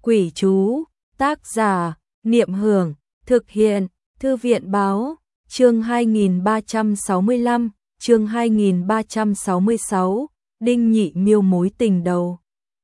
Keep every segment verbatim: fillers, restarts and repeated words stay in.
Quỷ chú, tác giả, Niệm Hưởng, thực hiện, Thư viện báo, chương hai nghìn ba trăm sáu mươi lăm, chương hai nghìn ba trăm sáu mươi sáu, Đinh Nhị Miêu mối tình đầu.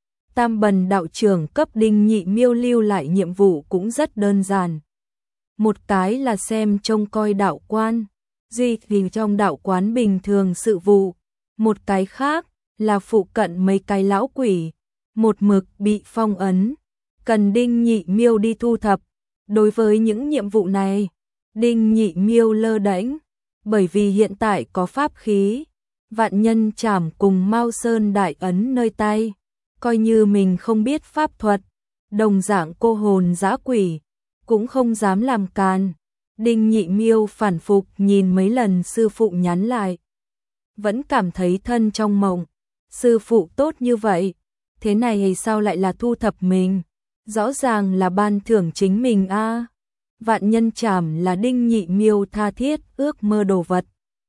Tam Bần đạo trưởng cấp Đinh Nhị Miêu lưu lại nhiệm vụ cũng rất đơn giản. Một cái là xem trông coi đạo quan, duy trì trong đạo quán bình thường sự vụ. Một cái khác là phụ cận mấy cái lão quỷ, một mực bị phong ấn, cần Đinh Nhị Miêu đi thu thập. Đối với những nhiệm vụ này, Đinh Nhị Miêu lơ đễnh, bởi vì hiện tại có pháp khí, vạn nhân trảm cùng Mao Sơn đại ấn nơi tay, coi như mình không biết pháp thuật, đồng dạng cô hồn dã quỷ, cũng không dám làm càn. Đinh Nhị Miêu phản phục nhìn mấy lần sư phụ nhắn lại, vẫn cảm thấy thân trong mộng, sư phụ tốt như vậy, thế này hay sao lại là thu thập mình, rõ ràng là ban thưởng chính mình a. À. Vạn nhân trảm là Đinh Nhị Miêu tha thiết ước mơ đồ vật,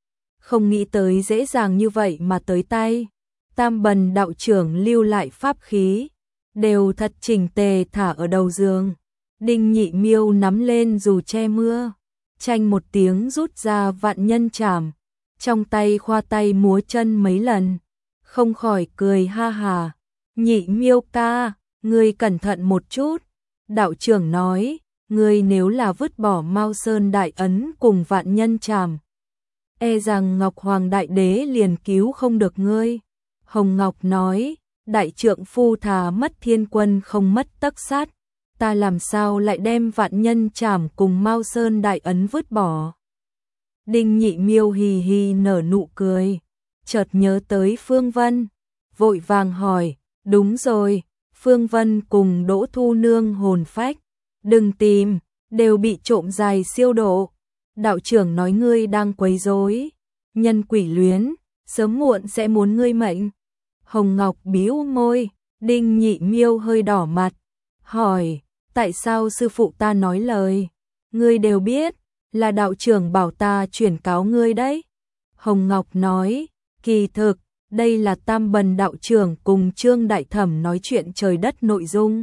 không nghĩ tới dễ dàng như vậy mà tới tay. Tam Bần đạo trưởng lưu lại pháp khí, đều thật chỉnh tề thả ở đầu giường. Đinh Nhị Miêu nắm lên dù che mưa, chanh một tiếng rút ra vạn nhân trảm, trong tay khoa tay múa chân mấy lần, không khỏi cười ha hà. Nhị Miêu ca, ngươi cẩn thận một chút. Đạo trưởng nói, ngươi nếu là vứt bỏ Mao Sơn đại ấn cùng vạn nhân trảm, e rằng Ngọc Hoàng đại đế liền cứu không được ngươi. Hồng Ngọc nói, đại trượng phu thà mất thiên quân không mất tấc sát, ta làm sao lại đem vạn nhân trảm cùng Mao Sơn đại ấn vứt bỏ. Đinh Nhị Miêu hì hì nở nụ cười, chợt nhớ tới Phương Vân, vội vàng hỏi, đúng rồi, Phương Vân cùng Đỗ Thu Nương hồn phách, đừng tìm, đều bị trộm dài siêu độ. Đạo trưởng nói ngươi đang quấy rối, nhân quỷ luyến, sớm muộn sẽ muốn ngươi mệnh. Hồng Ngọc bĩu môi, Đinh Nhị Miêu hơi đỏ mặt, hỏi, tại sao sư phụ ta nói lời, ngươi đều biết, là đạo trưởng bảo ta chuyển cáo ngươi đấy. Hồng Ngọc nói, kỳ thực, đây là Tam Bần đạo trưởng cùng Trương Đại Thẩm nói chuyện trời đất nội dung.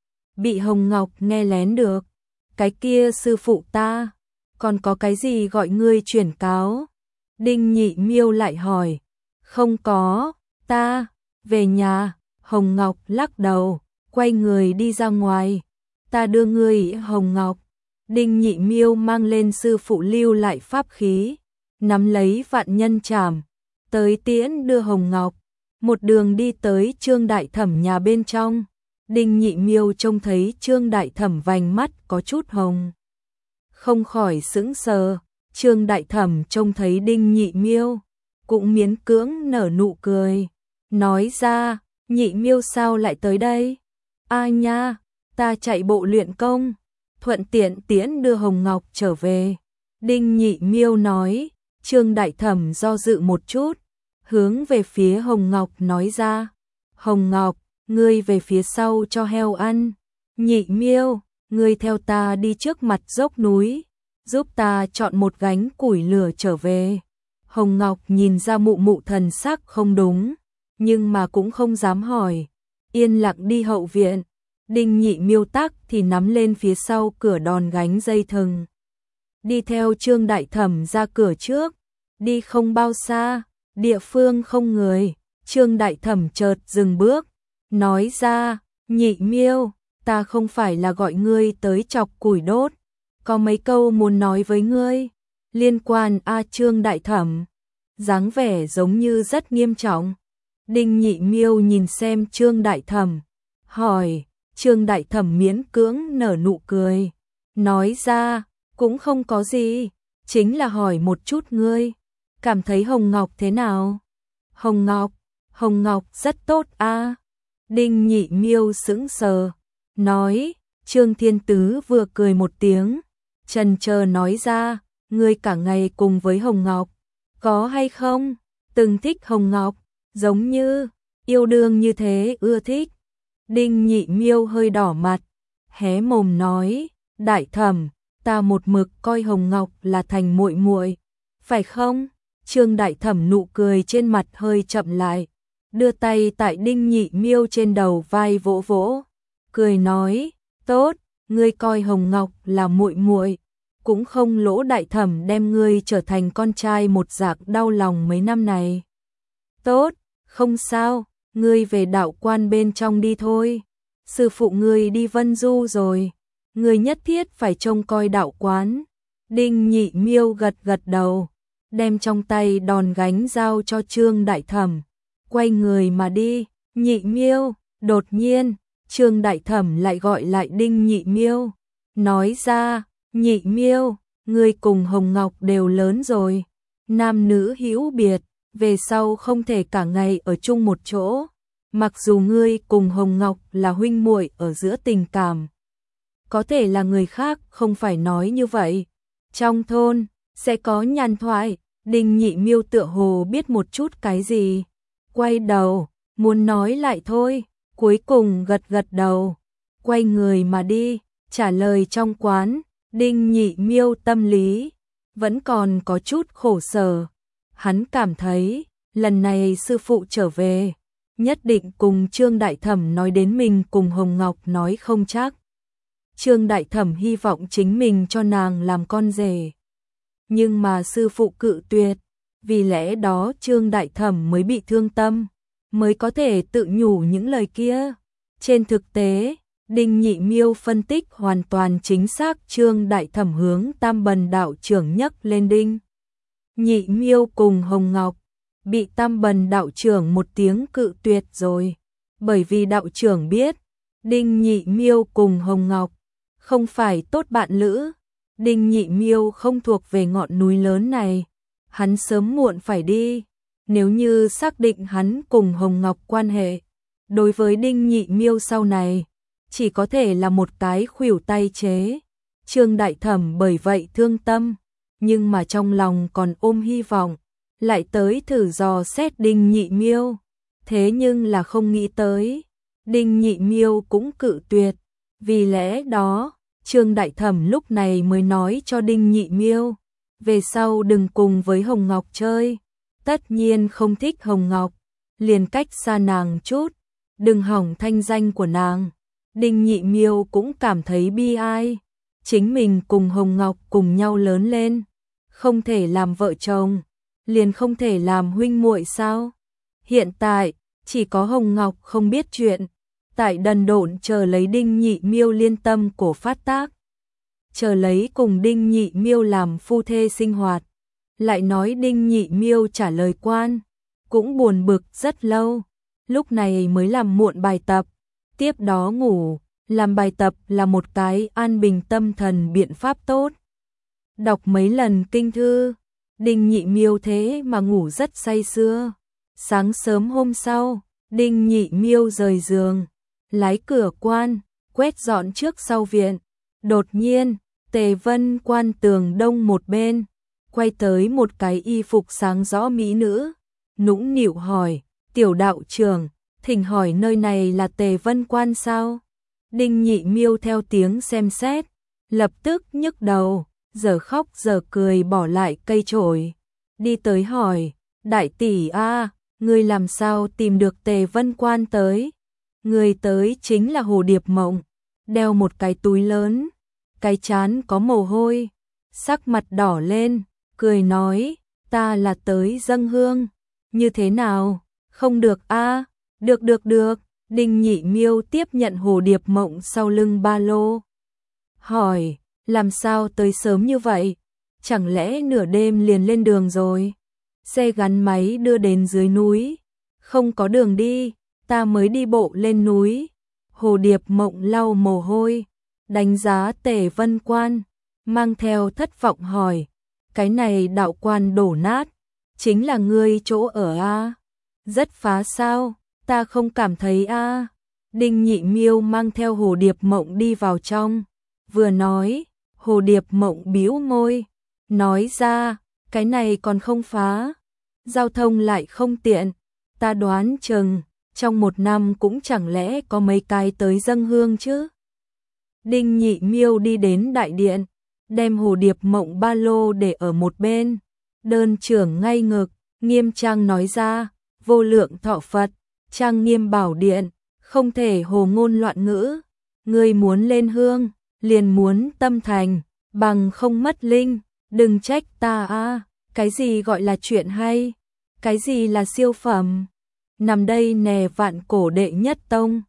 Bị Hồng Ngọc nghe lén được, cái kia sư phụ ta, còn có cái gì gọi ngươi chuyển cáo? Đinh Nhị Miêu lại hỏi, không có, ta, về nhà. Hồng Ngọc lắc đầu, quay người đi ra ngoài, ta đưa ngươi. Hồng Ngọc, Đinh Nhị Miêu mang lên sư phụ lưu lại pháp khí, nắm lấy vạn nhân trảm, tới tiễn đưa Hồng Ngọc, một đường đi tới Trương Đại Thẩm nhà bên trong. Đinh Nhị Miêu trông thấy Trương Đại Thẩm vành mắt có chút hồng, không khỏi sững sờ. Trương Đại Thẩm trông thấy Đinh Nhị Miêu, cũng miễn cưỡng nở nụ cười, nói ra, Nhị Miêu sao lại tới đây? A nha, ta chạy bộ luyện công, thuận tiện tiễn đưa Hồng Ngọc trở về. Đinh Nhị Miêu nói. Trương Đại Thẩm do dự một chút, hướng về phía Hồng Ngọc nói ra, Hồng Ngọc, ngươi về phía sau cho heo ăn. Nhị Miêu, ngươi theo ta đi trước mặt dốc núi, giúp ta chọn một gánh củi lửa trở về. Hồng Ngọc nhìn ra mụ mụ thần sắc không đúng, nhưng mà cũng không dám hỏi, yên lặng đi hậu viện. Đinh Nhị Miêu tắc thì nắm lên phía sau cửa đòn gánh dây thừng, đi theo Trương Đại Thẩm ra cửa trước. Đi không bao xa, địa phương không người, Trương Đại Thẩm chợt dừng bước, nói ra, Nhị Miêu, ta không phải là gọi ngươi tới chọc củi đốt, có mấy câu muốn nói với ngươi. Liên quan a? Trương Đại Thẩm, dáng vẻ giống như rất nghiêm trọng. Đinh Nhị Miêu nhìn xem Trương Đại Thẩm, hỏi. Trương Đại Thẩm miễn cưỡng nở nụ cười, nói ra, cũng không có gì, chính là hỏi một chút ngươi, cảm thấy Hồng Ngọc thế nào? Hồng Ngọc, Hồng Ngọc rất tốt a. À. Đinh Nhị Miêu sững sờ, nói. Trương Thiên Tứ vừa cười một tiếng, chần chờ nói ra, ngươi cả ngày cùng với Hồng Ngọc, có hay không? Từng thích Hồng Ngọc, giống như, yêu đương như thế ưa thích. Đinh Nhị Miêu hơi đỏ mặt, hé mồm nói, Đại Thẩm, ta một mực coi Hồng Ngọc là thành muội muội, phải không? Trương Đại Thẩm nụ cười trên mặt hơi chậm lại, đưa tay tại Đinh Nhị Miêu trên đầu vai vỗ vỗ, cười nói, tốt, ngươi coi Hồng Ngọc là muội muội, cũng không lỗ đại thẩm đem ngươi trở thành con trai một dạng đau lòng mấy năm này. Tốt, không sao, ngươi về đạo quan bên trong đi thôi. Sư phụ ngươi đi Vân Du rồi, ngươi nhất thiết phải trông coi đạo quán. Đinh Nhị Miêu gật gật đầu, đem trong tay đòn gánh giao cho Trương Đại Thẩm, quay người mà đi. Nhị Miêu, đột nhiên, Trương Đại Thẩm lại gọi lại Đinh Nhị Miêu, nói ra, Nhị Miêu, ngươi cùng Hồng Ngọc đều lớn rồi, nam nữ hữu biệt, về sau không thể cả ngày ở chung một chỗ. Mặc dù ngươi cùng Hồng Ngọc là huynh muội ở giữa tình cảm, có thể là người khác không phải nói như vậy. Trong thôn sẽ có nhàn thoại. Đinh Nhị Miêu tựa hồ biết một chút cái gì, quay đầu muốn nói lại thôi, cuối cùng gật gật đầu, quay người mà đi. Trả lời trong quán, Đinh Nhị Miêu tâm lý vẫn còn có chút khổ sở. Hắn cảm thấy lần này sư phụ trở về nhất định cùng Trương Đại Thẩm nói đến mình cùng Hồng Ngọc nói không chắc. Trương Đại Thẩm hy vọng chính mình cho nàng làm con rể, nhưng mà sư phụ cự tuyệt, vì lẽ đó Trương Đại Thẩm mới bị thương tâm, mới có thể tự nhủ những lời kia. Trên thực tế, Đinh Nhị Miêu phân tích hoàn toàn chính xác. Trương Đại Thẩm hướng Tam Bần đạo trưởng nhắc lên Đinh Nhị Miêu cùng Hồng Ngọc, bị Tam Bần đạo trưởng một tiếng cự tuyệt rồi, bởi vì đạo trưởng biết Đinh Nhị Miêu cùng Hồng Ngọc không phải tốt bạn lữ. Đinh Nhị Miêu không thuộc về ngọn núi lớn này, hắn sớm muộn phải đi. Nếu như xác định hắn cùng Hồng Ngọc quan hệ, đối với Đinh Nhị Miêu sau này chỉ có thể là một cái khuỷu tay chế. Trương Đại Thẩm bởi vậy thương tâm, nhưng mà trong lòng còn ôm hy vọng, lại tới thử dò xét Đinh Nhị Miêu. Thế nhưng là không nghĩ tới, Đinh Nhị Miêu cũng cự tuyệt. Vì lẽ đó, Trương Đại Thẩm lúc này mới nói cho Đinh Nhị Miêu, về sau đừng cùng với Hồng Ngọc chơi. Tất nhiên không thích Hồng Ngọc, liền cách xa nàng chút, đừng hỏng thanh danh của nàng. Đinh Nhị Miêu cũng cảm thấy bi ai, chính mình cùng Hồng Ngọc cùng nhau lớn lên, không thể làm vợ chồng, liền không thể làm huynh muội sao? Hiện tại, chỉ có Hồng Ngọc không biết chuyện, tại đần độn chờ lấy Đinh Nhị Miêu liên tâm cổ phát tác, chờ lấy cùng Đinh Nhị Miêu làm phu thê sinh hoạt. Lại nói Đinh Nhị Miêu trả lời quan, cũng buồn bực rất lâu, lúc này mới làm muộn bài tập, tiếp đó ngủ. Làm bài tập là một cái an bình tâm thần biện pháp tốt. Đọc mấy lần kinh thư, Đinh Nhị Miêu thế mà ngủ rất say sưa. Sáng sớm hôm sau, Đinh Nhị Miêu rời giường, lái cửa quan, quét dọn trước sau viện. Đột nhiên, Tề Vân Quan tường đông một bên, quay tới một cái y phục sáng rõ mỹ nữ, nũng nịu hỏi, tiểu đạo trưởng, thỉnh hỏi nơi này là Tề Vân Quan sao? Đinh Nhị Miêu theo tiếng xem xét, lập tức nhức đầu, giờ khóc giờ cười bỏ lại cây chổi, đi tới hỏi, đại tỷ a, ngươi làm sao tìm được Tề Vân Quan tới? Người tới chính là Hồ Điệp Mộng, đeo một cái túi lớn, cái trán có mồ hôi, sắc mặt đỏ lên, cười nói, ta là tới dâng hương, như thế nào? Không được a? Được được được. Đinh Nhị Miêu tiếp nhận Hồ Điệp Mộng sau lưng ba lô, hỏi, làm sao tới sớm như vậy? Chẳng lẽ nửa đêm liền lên đường rồi? Xe gắn máy đưa đến dưới núi, không có đường đi, ta mới đi bộ lên núi. Hồ Điệp Mộng lau mồ hôi, đánh giá Tề Vân Quan, mang theo thất vọng hỏi, cái này đạo quan đổ nát, chính là ngươi chỗ ở a? Rất phá sao? Ta không cảm thấy a. À. Đinh Nhị Miêu mang theo Hồ Điệp Mộng đi vào trong, vừa nói, Hồ Điệp Mộng bĩu môi, nói ra, cái này còn không phá, giao thông lại không tiện, ta đoán chừng trong một năm cũng chẳng lẽ có mấy cái tới dâng hương chứ. Đinh Nhị Miêu đi đến đại điện, đem Hồ Điệp Mộng ba lô để ở một bên, đơn trưởng ngay ngực, nghiêm trang nói ra, vô lượng thọ Phật, trang nghiêm bảo điện, không thể hồ ngôn loạn ngữ. Ngươi muốn lên hương, liền muốn tâm thành, bằng không mất linh, đừng trách ta a. Cái gì gọi là chuyện hay? Cái gì là siêu phẩm? Nằm đây nè vạn cổ đệ nhất tông,